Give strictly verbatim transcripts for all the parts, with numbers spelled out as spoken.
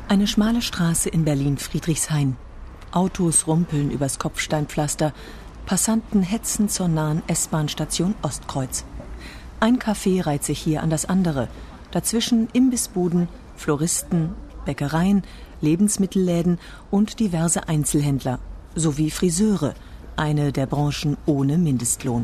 Eine schmale Straße in Berlin-Friedrichshain. Autos rumpeln übers Kopfsteinpflaster. Passanten hetzen zur nahen S-Bahn-Station Ostkreuz. Ein Café reiht sich hier an das andere. Dazwischen Imbissbuden, Floristen, Bäckereien, Lebensmittelläden und diverse Einzelhändler. Sowie Friseure, eine der Branchen ohne Mindestlohn.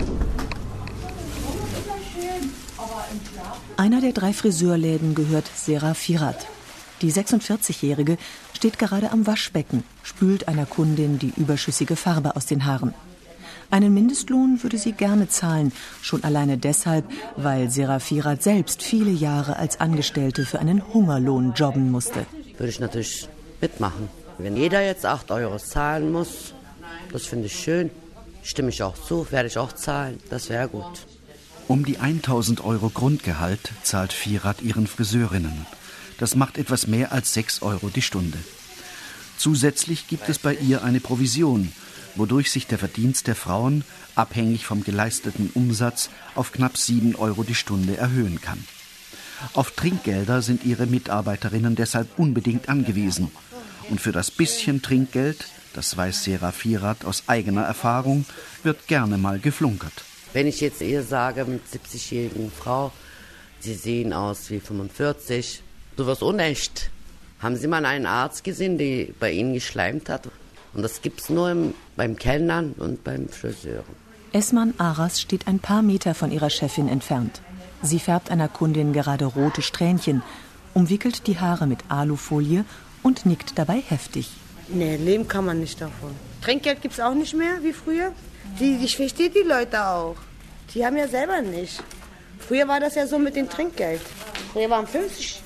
Einer der drei Friseurläden gehört Sera Firat. Die sechsundvierzigjährige steht gerade am Waschbecken, spült einer Kundin die überschüssige Farbe aus den Haaren. Einen Mindestlohn würde sie gerne zahlen, schon alleine deshalb, weil Sera Firat selbst viele Jahre als Angestellte für einen Hungerlohn jobben musste. Würde ich natürlich mitmachen. Wenn jeder jetzt acht Euro zahlen muss, das finde ich schön. Stimme ich auch zu, werde ich auch zahlen, das wäre gut. Um die tausend Euro Grundgehalt zahlt Firat ihren Friseurinnen. Das macht etwas mehr als sechs Euro die Stunde. Zusätzlich gibt es bei ihr eine Provision, wodurch sich der Verdienst der Frauen, abhängig vom geleisteten Umsatz, auf knapp sieben Euro die Stunde erhöhen kann. Auf Trinkgelder sind ihre Mitarbeiterinnen deshalb unbedingt angewiesen. Und für das bisschen Trinkgeld, das weiß Sera Firat aus eigener Erfahrung, wird gerne mal geflunkert. Wenn ich jetzt ihr sage, mit siebzigjährigen Frau, Sie sehen aus wie fünfundvierzig, sowas unecht. Haben Sie mal einen Arzt gesehen, der bei Ihnen geschleimt hat? Und das gibt's nur im, beim Kellnern und beim Friseur. Esman Aras steht ein paar Meter von ihrer Chefin entfernt. Sie färbt einer Kundin gerade rote Strähnchen, umwickelt die Haare mit Alufolie und nickt dabei heftig. Nee, leben kann man nicht davon. Trinkgeld gibt's auch nicht mehr, wie früher. Die, ich verstehe die Leute auch. Die haben ja selber nicht. Früher war das ja so mit dem Trinkgeld. Früher waren fünfzig,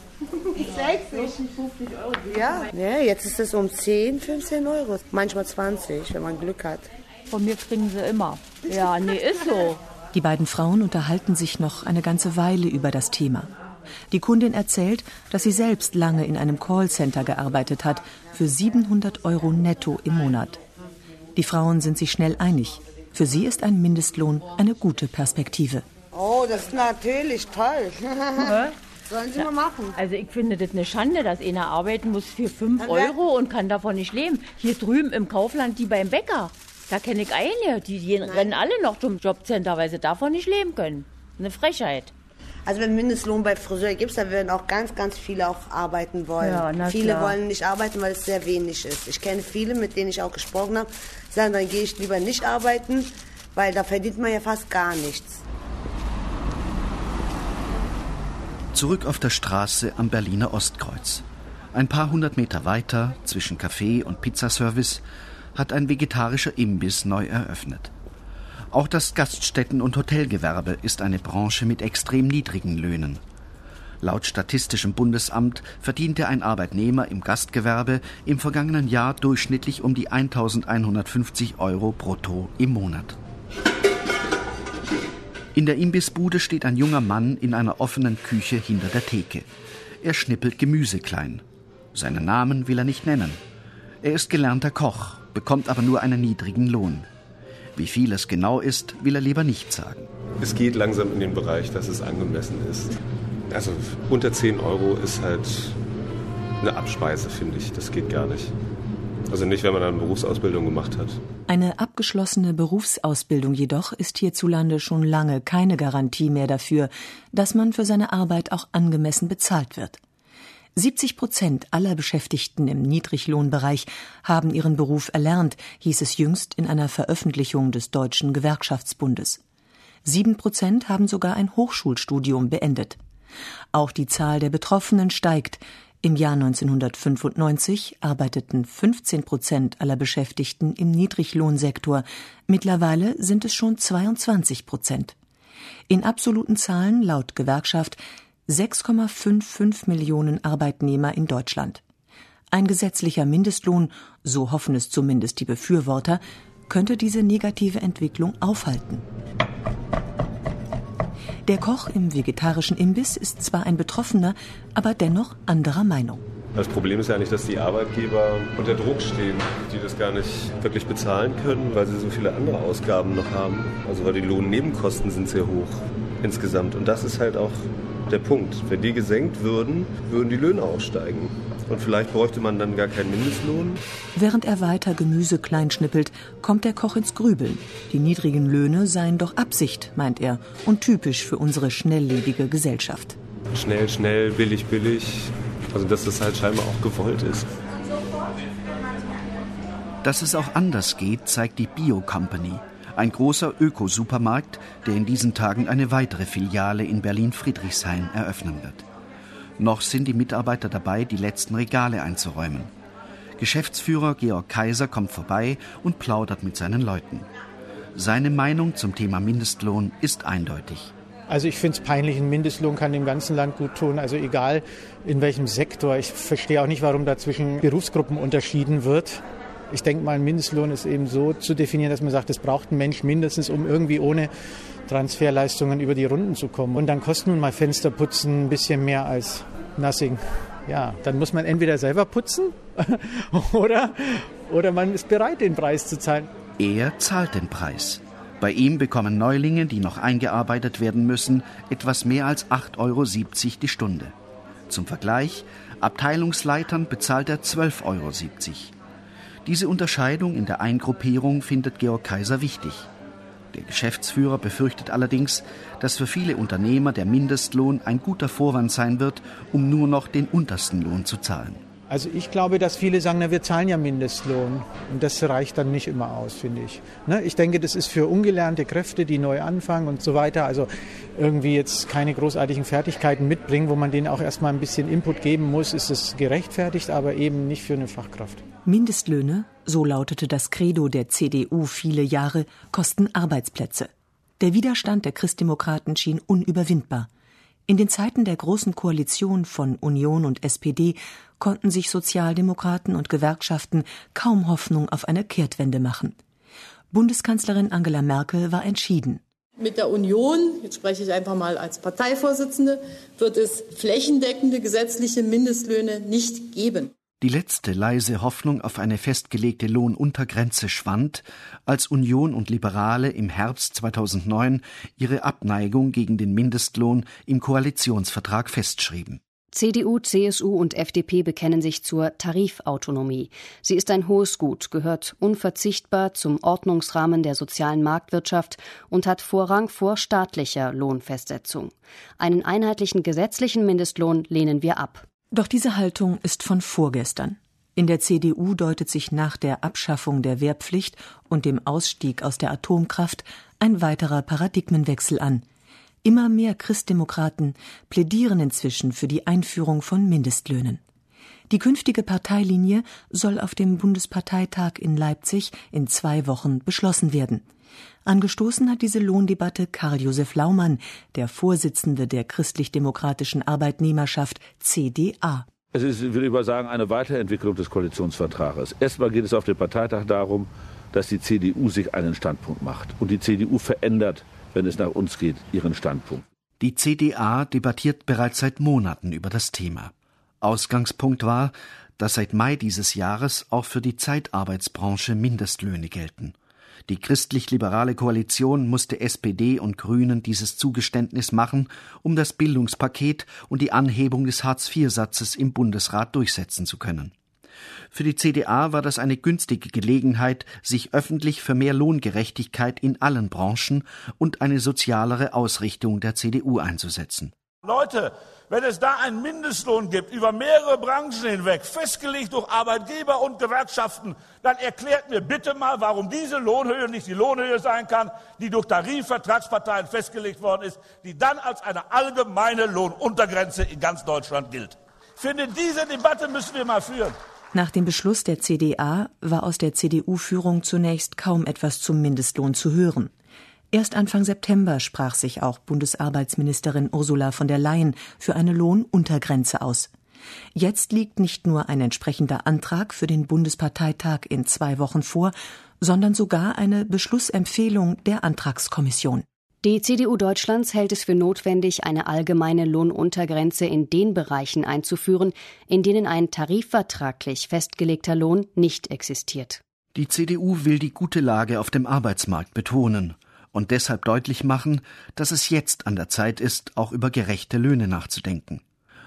sechzig, fünfzig Euro. Ja, ja, jetzt ist es um zehn, fünfzehn Euro. Manchmal zwanzig, wenn man Glück hat. Von mir kriegen sie immer. Ja, nee, ist so. Die beiden Frauen unterhalten sich noch eine ganze Weile über das Thema. Die Kundin erzählt, dass sie selbst lange in einem Callcenter gearbeitet hat, für siebenhundert Euro netto im Monat. Die Frauen sind sich schnell einig. Für sie ist ein Mindestlohn eine gute Perspektive. Oh, das ist natürlich toll. Sollen Sie mal machen. Also ich finde das eine Schande, dass einer arbeiten muss für fünf Euro und kann davon nicht leben. Hier drüben im Kaufland, die beim Bäcker, da kenne ich einige, die, die rennen alle noch zum Jobcenter, weil sie davon nicht leben können. Eine Frechheit. Also wenn Mindestlohn bei Friseur gibt, dann werden auch ganz, ganz viele auch arbeiten wollen. Ja, na viele klar. wollen nicht arbeiten, weil es sehr wenig ist. Ich kenne viele, mit denen ich auch gesprochen habe, sagen, dann gehe ich lieber nicht arbeiten, weil da verdient man ja fast gar nichts. Zurück auf der Straße am Berliner Ostkreuz. Ein paar hundert Meter weiter, zwischen Café und Pizzaservice, hat ein vegetarischer Imbiss neu eröffnet. Auch das Gaststätten- und Hotelgewerbe ist eine Branche mit extrem niedrigen Löhnen. Laut Statistischem Bundesamt verdiente ein Arbeitnehmer im Gastgewerbe im vergangenen Jahr durchschnittlich um die eintausendeinhundertfünfzig Euro brutto im Monat. In der Imbissbude steht ein junger Mann in einer offenen Küche hinter der Theke. Er schnippelt Gemüse klein. Seinen Namen will er nicht nennen. Er ist gelernter Koch, bekommt aber nur einen niedrigen Lohn. Wie viel es genau ist, will er lieber nicht sagen. Es geht langsam in den Bereich, dass es angemessen ist. Also unter zehn Euro ist halt eine Abspeise, finde ich. Das geht gar nicht. Also nicht, wenn man eine Berufsausbildung gemacht hat. Eine abgeschlossene Berufsausbildung jedoch ist hierzulande schon lange keine Garantie mehr dafür, dass man für seine Arbeit auch angemessen bezahlt wird. siebzig Prozent aller Beschäftigten im Niedriglohnbereich haben ihren Beruf erlernt, hieß es jüngst in einer Veröffentlichung des Deutschen Gewerkschaftsbundes. Sieben Prozent haben sogar ein Hochschulstudium beendet. Auch die Zahl der Betroffenen steigt. Im Jahr neunzehnhundertfünfundneunzig arbeiteten fünfzehn Prozent aller Beschäftigten im Niedriglohnsektor. Mittlerweile sind es schon zweiundzwanzig Prozent. In absoluten Zahlen laut Gewerkschaft sechs Komma fünfundfünfzig Millionen Arbeitnehmer in Deutschland. Ein gesetzlicher Mindestlohn, so hoffen es zumindest die Befürworter, könnte diese negative Entwicklung aufhalten. Der Koch im vegetarischen Imbiss ist zwar ein Betroffener, aber dennoch anderer Meinung. Das Problem ist ja eigentlich, dass die Arbeitgeber unter Druck stehen, die das gar nicht wirklich bezahlen können, weil sie so viele andere Ausgaben noch haben. Also weil die Lohnnebenkosten sind sehr hoch insgesamt. Und das ist halt auch der Punkt. Wenn die gesenkt würden, würden die Löhne auch steigen. Und vielleicht bräuchte man dann gar keinen Mindestlohn. Während er weiter Gemüse kleinschnippelt, kommt der Koch ins Grübeln. Die niedrigen Löhne seien doch Absicht, meint er, und typisch für unsere schnelllebige Gesellschaft. Schnell, schnell, billig, billig. Also dass das halt scheinbar auch gewollt ist. Dass es auch anders geht, zeigt die Bio Company, ein großer Ökosupermarkt, der in diesen Tagen eine weitere Filiale in Berlin-Friedrichshain eröffnen wird. Noch sind die Mitarbeiter dabei, die letzten Regale einzuräumen. Geschäftsführer Georg Kaiser kommt vorbei und plaudert mit seinen Leuten. Seine Meinung zum Thema Mindestlohn ist eindeutig. Also ich finde es peinlich, ein Mindestlohn kann dem ganzen Land gut tun, also egal in welchem Sektor. Ich verstehe auch nicht, warum da zwischen Berufsgruppen unterschieden wird. Ich denke mal, ein Mindestlohn ist eben so zu definieren, dass man sagt, das braucht ein Mensch mindestens, um irgendwie ohne Transferleistungen über die Runden zu kommen. Und dann kostet nun mal Fensterputzen ein bisschen mehr als nothing. Ja, dann muss man entweder selber putzen oder, oder man ist bereit, den Preis zu zahlen. Er zahlt den Preis. Bei ihm bekommen Neulinge, die noch eingearbeitet werden müssen, etwas mehr als acht Euro siebzig die Stunde. Zum Vergleich, Abteilungsleitern bezahlt er zwölf Euro siebzig. Diese Unterscheidung in der Eingruppierung findet Georg Kaiser wichtig. Der Geschäftsführer befürchtet allerdings, dass für viele Unternehmer der Mindestlohn ein guter Vorwand sein wird, um nur noch den untersten Lohn zu zahlen. Also ich glaube, dass viele sagen, na, wir zahlen ja Mindestlohn. Und das reicht dann nicht immer aus, finde ich. Ne? Ich denke, das ist für ungelernte Kräfte, die neu anfangen und so weiter, also irgendwie jetzt keine großartigen Fertigkeiten mitbringen, wo man denen auch erstmal ein bisschen Input geben muss, ist es gerechtfertigt, aber eben nicht für eine Fachkraft. Mindestlöhne, so lautete das Credo der C D U viele Jahre, kosten Arbeitsplätze. Der Widerstand der Christdemokraten schien unüberwindbar. In den Zeiten der Großen Koalition von Union und S P D konnten sich Sozialdemokraten und Gewerkschaften kaum Hoffnung auf eine Kehrtwende machen. Bundeskanzlerin Angela Merkel war entschieden. Mit der Union, jetzt spreche ich einfach mal als Parteivorsitzende, wird es flächendeckende gesetzliche Mindestlöhne nicht geben. Die letzte leise Hoffnung auf eine festgelegte Lohnuntergrenze schwand, als Union und Liberale im Herbst zweitausendneun ihre Abneigung gegen den Mindestlohn im Koalitionsvertrag festschrieben. C D U, C S U und F D P bekennen sich zur Tarifautonomie. Sie ist ein hohes Gut, gehört unverzichtbar zum Ordnungsrahmen der sozialen Marktwirtschaft und hat Vorrang vor staatlicher Lohnfestsetzung. Einen einheitlichen gesetzlichen Mindestlohn lehnen wir ab. Doch diese Haltung ist von vorgestern. In der C D U deutet sich nach der Abschaffung der Wehrpflicht und dem Ausstieg aus der Atomkraft ein weiterer Paradigmenwechsel an. Immer mehr Christdemokraten plädieren inzwischen für die Einführung von Mindestlöhnen. Die künftige Parteilinie soll auf dem Bundesparteitag in Leipzig in zwei Wochen beschlossen werden. Angestoßen hat diese Lohndebatte Karl-Josef Laumann, der Vorsitzende der christlich-demokratischen Arbeitnehmerschaft C D A. Es ist, ich würde sagen, eine Weiterentwicklung des Koalitionsvertrages. Erstmal geht es auf dem Parteitag darum, dass die C D U sich einen Standpunkt macht. Und die C D U verändert, wenn es nach uns geht, ihren Standpunkt. Die C D A debattiert bereits seit Monaten über das Thema. Ausgangspunkt war, dass seit Mai dieses Jahres auch für die Zeitarbeitsbranche Mindestlöhne gelten. Die christlich-liberale Koalition musste S P D und Grünen dieses Zugeständnis machen, um das Bildungspaket und die Anhebung des Hartz-vier-Satzes im Bundesrat durchsetzen zu können. Für die C D A war das eine günstige Gelegenheit, sich öffentlich für mehr Lohngerechtigkeit in allen Branchen und eine sozialere Ausrichtung der C D U einzusetzen. Leute, wenn es da einen Mindestlohn gibt, über mehrere Branchen hinweg, festgelegt durch Arbeitgeber und Gewerkschaften, dann erklärt mir bitte mal, warum diese Lohnhöhe nicht die Lohnhöhe sein kann, die durch Tarifvertragsparteien festgelegt worden ist, die dann als eine allgemeine Lohnuntergrenze in ganz Deutschland gilt. Ich finde, diese Debatte müssen wir mal führen. Nach dem Beschluss der C D A war aus der C D U-Führung zunächst kaum etwas zum Mindestlohn zu hören. Erst Anfang September sprach sich auch Bundesarbeitsministerin Ursula von der Leyen für eine Lohnuntergrenze aus. Jetzt liegt nicht nur ein entsprechender Antrag für den Bundesparteitag in zwei Wochen vor, sondern sogar eine Beschlussempfehlung der Antragskommission. Die C D U Deutschlands hält es für notwendig, eine allgemeine Lohnuntergrenze in den Bereichen einzuführen, in denen ein tarifvertraglich festgelegter Lohn nicht existiert. Die C D U will die gute Lage auf dem Arbeitsmarkt betonen und deshalb deutlich machen, dass es jetzt an der Zeit ist, auch über gerechte Löhne nachzudenken.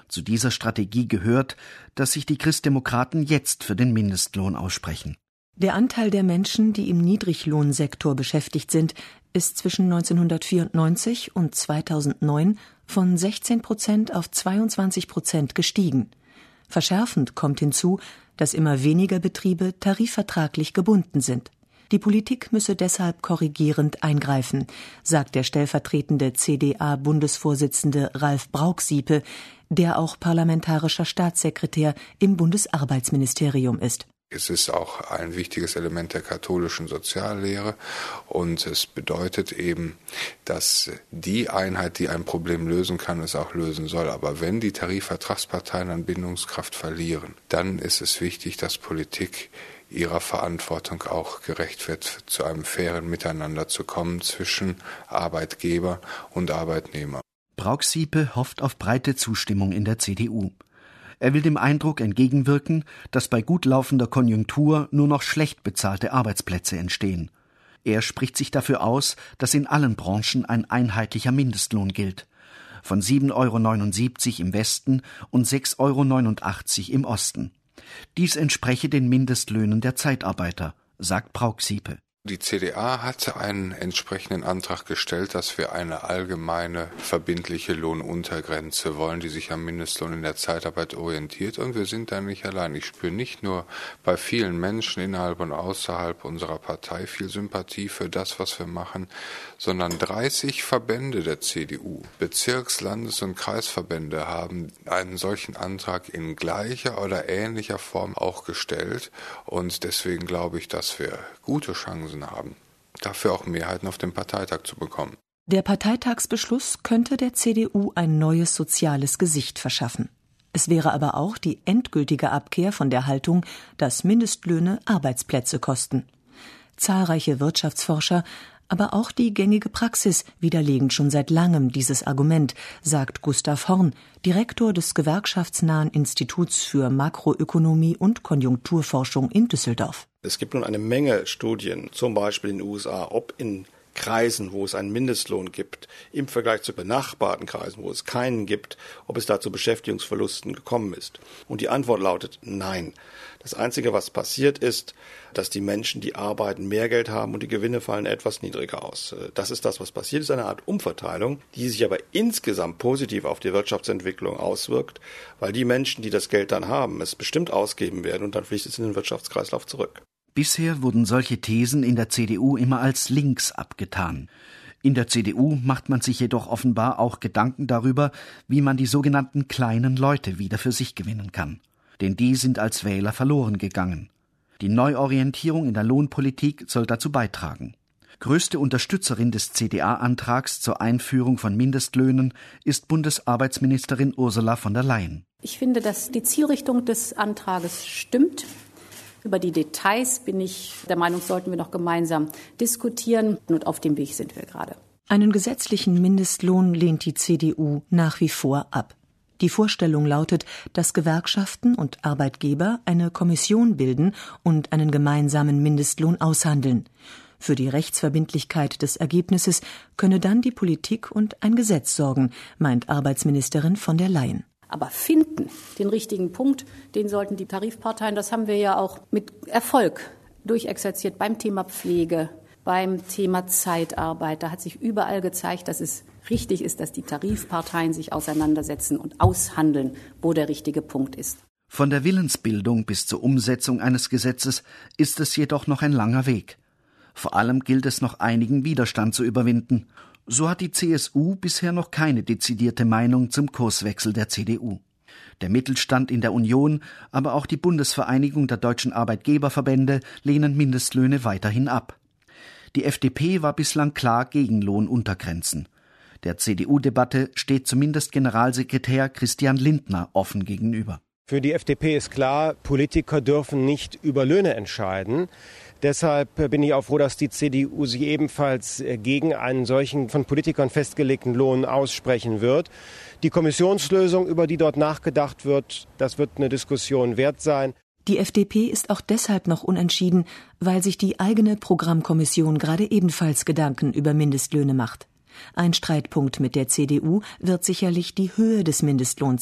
Zu dieser Strategie gehört, dass sich die Christdemokraten jetzt für den Mindestlohn aussprechen. Der Anteil der Menschen, die im Niedriglohnsektor beschäftigt sind, ist zwischen neunzehnhundertvierundneunzig und zweitausendneun von sechzehn Prozent auf zweiundzwanzig Prozent gestiegen. Verschärfend kommt hinzu, dass immer weniger Betriebe tarifvertraglich gebunden sind. Die Politik müsse deshalb korrigierend eingreifen, sagt der stellvertretende C D A-Bundesvorsitzende Ralf Brauxiepe, der auch parlamentarischer Staatssekretär im Bundesarbeitsministerium ist. Es ist auch ein wichtiges Element der katholischen Soziallehre und es bedeutet eben, dass die Einheit, die ein Problem lösen kann, es auch lösen soll. Aber wenn die Tarifvertragsparteien an Bindungskraft verlieren, dann ist es wichtig, dass Politik ihrer Verantwortung auch gerecht wird, zu einem fairen Miteinander zu kommen zwischen Arbeitgeber und Arbeitnehmer. Brauxiepe hofft auf breite Zustimmung in der C D U. Er will dem Eindruck entgegenwirken, dass bei gut laufender Konjunktur nur noch schlecht bezahlte Arbeitsplätze entstehen. Er spricht sich dafür aus, dass in allen Branchen ein einheitlicher Mindestlohn gilt. Von sieben Euro neunundsiebzig im Westen und sechs Euro neunundachtzig im Osten. Dies entspreche den Mindestlöhnen der Zeitarbeiter, sagt Brauxiepe. Die C D A hatte einen entsprechenden Antrag gestellt, dass wir eine allgemeine verbindliche Lohnuntergrenze wollen, die sich am Mindestlohn in der Zeitarbeit orientiert. Und wir sind da nicht allein. Ich spüre nicht nur bei vielen Menschen innerhalb und außerhalb unserer Partei viel Sympathie für das, was wir machen, sondern dreißig Verbände der C D U, Bezirks-, Landes- und Kreisverbände haben einen solchen Antrag in gleicher oder ähnlicher Form auch gestellt. Und deswegen glaube ich, dass wir gute Chancen haben, dafür auch Mehrheiten auf dem Parteitag zu bekommen. Der Parteitagsbeschluss könnte der C D U ein neues soziales Gesicht verschaffen. Es wäre aber auch die endgültige Abkehr von der Haltung, dass Mindestlöhne Arbeitsplätze kosten. Zahlreiche Wirtschaftsforscher, aber auch die gängige Praxis widerlegen schon seit langem dieses Argument, sagt Gustav Horn, Direktor des gewerkschaftsnahen Instituts für Makroökonomie und Konjunkturforschung in Düsseldorf. Es gibt nun eine Menge Studien, zum Beispiel in den U S A, ob in Kreisen, wo es einen Mindestlohn gibt, im Vergleich zu benachbarten Kreisen, wo es keinen gibt, ob es da zu Beschäftigungsverlusten gekommen ist. Und die Antwort lautet nein. Das Einzige, was passiert ist, dass die Menschen, die arbeiten, mehr Geld haben und die Gewinne fallen etwas niedriger aus. Das ist das, was passiert. Das ist eine Art Umverteilung, die sich aber insgesamt positiv auf die Wirtschaftsentwicklung auswirkt, weil die Menschen, die das Geld dann haben, es bestimmt ausgeben werden und dann fließt es in den Wirtschaftskreislauf zurück. Bisher wurden solche Thesen in der C D U immer als links abgetan. In der C D U macht man sich jedoch offenbar auch Gedanken darüber, wie man die sogenannten kleinen Leute wieder für sich gewinnen kann. Denn die sind als Wähler verloren gegangen. Die Neuorientierung in der Lohnpolitik soll dazu beitragen. Größte Unterstützerin des C D A-Antrags zur Einführung von Mindestlöhnen ist Bundesarbeitsministerin Ursula von der Leyen. Ich finde, dass die Zielrichtung des Antrages stimmt. Über die Details bin ich der Meinung, sollten wir noch gemeinsam diskutieren. Und auf dem Weg sind wir gerade. Einen gesetzlichen Mindestlohn lehnt die C D U nach wie vor ab. Die Vorstellung lautet, dass Gewerkschaften und Arbeitgeber eine Kommission bilden und einen gemeinsamen Mindestlohn aushandeln. Für die Rechtsverbindlichkeit des Ergebnisses könne dann die Politik und ein Gesetz sorgen, meint Arbeitsministerin von der Leyen. Aber finden, den richtigen Punkt, den sollten die Tarifparteien, das haben wir ja auch mit Erfolg durchexerziert beim Thema Pflege, beim Thema Zeitarbeit. Da hat sich überall gezeigt, dass es richtig ist, dass die Tarifparteien sich auseinandersetzen und aushandeln, wo der richtige Punkt ist. Von der Willensbildung bis zur Umsetzung eines Gesetzes ist es jedoch noch ein langer Weg. Vor allem gilt es noch einigen Widerstand zu überwinden. So hat die C S U bisher noch keine dezidierte Meinung zum Kurswechsel der C D U. Der Mittelstand in der Union, aber auch die Bundesvereinigung der deutschen Arbeitgeberverbände lehnen Mindestlöhne weiterhin ab. Die F D P war bislang klar gegen Lohnuntergrenzen. Der C D U-Debatte steht zumindest Generalsekretär Christian Lindner offen gegenüber. Für die F D P ist klar, Politiker dürfen nicht über Löhne entscheiden. Deshalb bin ich auch froh, dass die C D U sich ebenfalls gegen einen solchen von Politikern festgelegten Lohn aussprechen wird. Die Kommissionslösung, über die dort nachgedacht wird, das wird eine Diskussion wert sein. Die F D P ist auch deshalb noch unentschieden, weil sich die eigene Programmkommission gerade ebenfalls Gedanken über Mindestlöhne macht. Ein Streitpunkt mit der C D U wird sicherlich die Höhe des Mindestlohns sein.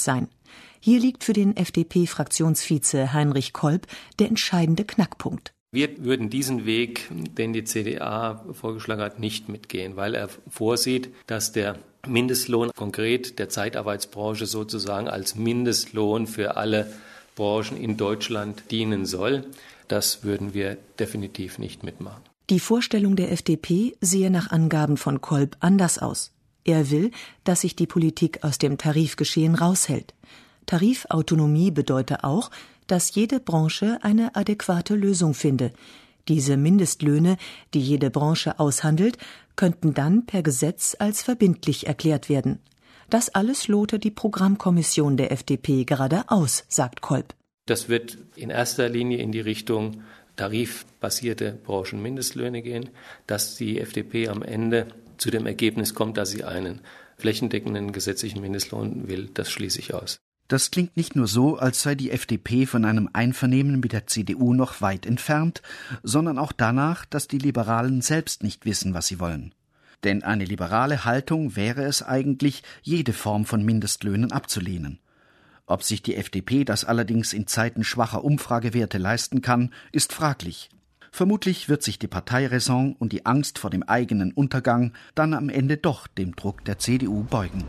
Hier liegt für den F D P-Fraktionsvize Heinrich Kolb der entscheidende Knackpunkt. Wir würden diesen Weg, den die C D A vorgeschlagen hat, nicht mitgehen, weil er vorsieht, dass der Mindestlohn konkret der Zeitarbeitsbranche sozusagen als Mindestlohn für alle Branchen in Deutschland dienen soll. Das würden wir definitiv nicht mitmachen. Die Vorstellung der F D P sehe nach Angaben von Kolb anders aus. Er will, dass sich die Politik aus dem Tarifgeschehen raushält. Tarifautonomie bedeute auch, dass jede Branche eine adäquate Lösung finde. Diese Mindestlöhne, die jede Branche aushandelt, könnten dann per Gesetz als verbindlich erklärt werden. Das alles lote die Programmkommission der F D P gerade aus, sagt Kolb. Das wird in erster Linie in die Richtung tarifbasierte Branchenmindestlöhne gehen, dass die F D P am Ende zu dem Ergebnis kommt, dass sie einen flächendeckenden gesetzlichen Mindestlohn will. Das schließe ich aus. Das klingt nicht nur so, als sei die F D P von einem Einvernehmen mit der C D U noch weit entfernt, sondern auch danach, dass die Liberalen selbst nicht wissen, was sie wollen. Denn eine liberale Haltung wäre es eigentlich, jede Form von Mindestlöhnen abzulehnen. Ob sich die F D P das allerdings in Zeiten schwacher Umfragewerte leisten kann, ist fraglich. Vermutlich wird sich die Parteiräson und die Angst vor dem eigenen Untergang dann am Ende doch dem Druck der C D U beugen.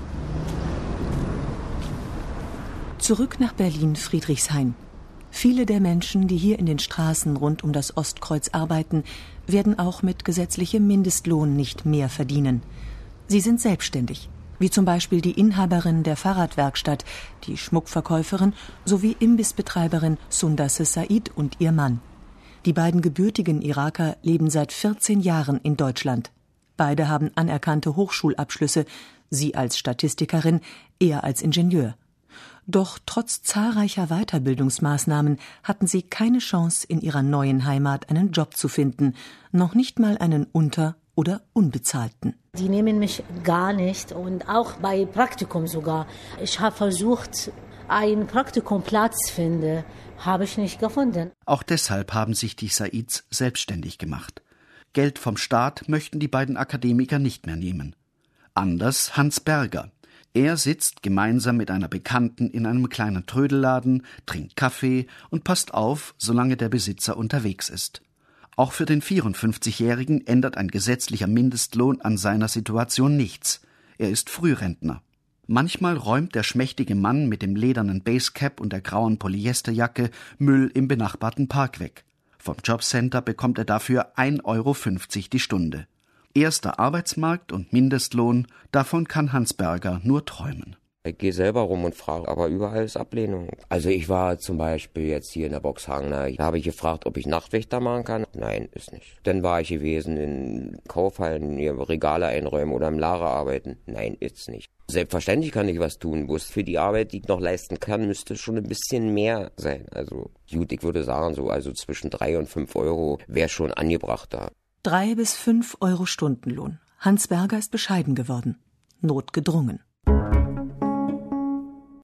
Zurück nach Berlin-Friedrichshain. Viele der Menschen, die hier in den Straßen rund um das Ostkreuz arbeiten, werden auch mit gesetzlichem Mindestlohn nicht mehr verdienen. Sie sind selbstständig, wie zum Beispiel die Inhaberin der Fahrradwerkstatt, die Schmuckverkäuferin sowie Imbissbetreiberin Sundase Said und ihr Mann. Die beiden gebürtigen Iraker leben seit vierzehn Jahren in Deutschland. Beide haben anerkannte Hochschulabschlüsse, sie als Statistikerin, er als Ingenieur. Doch trotz zahlreicher Weiterbildungsmaßnahmen hatten sie keine Chance, in ihrer neuen Heimat einen Job zu finden, noch nicht mal einen unter- oder unbezahlten. Die nehmen mich gar nicht und auch bei Praktikum sogar. Ich habe versucht, einen Praktikumplatz zu finden, habe ich nicht gefunden. Auch deshalb haben sich die Saids selbstständig gemacht. Geld vom Staat möchten die beiden Akademiker nicht mehr nehmen. Anders Hans Berger. Er sitzt gemeinsam mit einer Bekannten in einem kleinen Trödelladen, trinkt Kaffee und passt auf, solange der Besitzer unterwegs ist. Auch für den vierundfünfzigjährigen ändert ein gesetzlicher Mindestlohn an seiner Situation nichts. Er ist Frührentner. Manchmal räumt der schmächtige Mann mit dem ledernen Basecap und der grauen Polyesterjacke Müll im benachbarten Park weg. Vom Jobcenter bekommt er dafür ein Euro fünfzig die Stunde. Erster Arbeitsmarkt und Mindestlohn, davon kann Hans Berger nur träumen. Ich gehe selber rum und frage, aber überall ist Ablehnung. Also ich war zum Beispiel jetzt hier in der Boxhagen, da habe ich gefragt, ob ich Nachtwächter machen kann. Nein, ist nicht. Dann war ich gewesen in Kaufhallen, hier Regale einräumen oder im Lager arbeiten. Nein, ist nicht. Selbstverständlich kann ich was tun, bloß für die Arbeit, die ich noch leisten kann, müsste schon ein bisschen mehr sein. Also gut, ich würde sagen, so also zwischen drei und fünf Euro wäre schon angebrachter. Drei bis fünf Euro Stundenlohn. Hans Berger ist bescheiden geworden. Notgedrungen.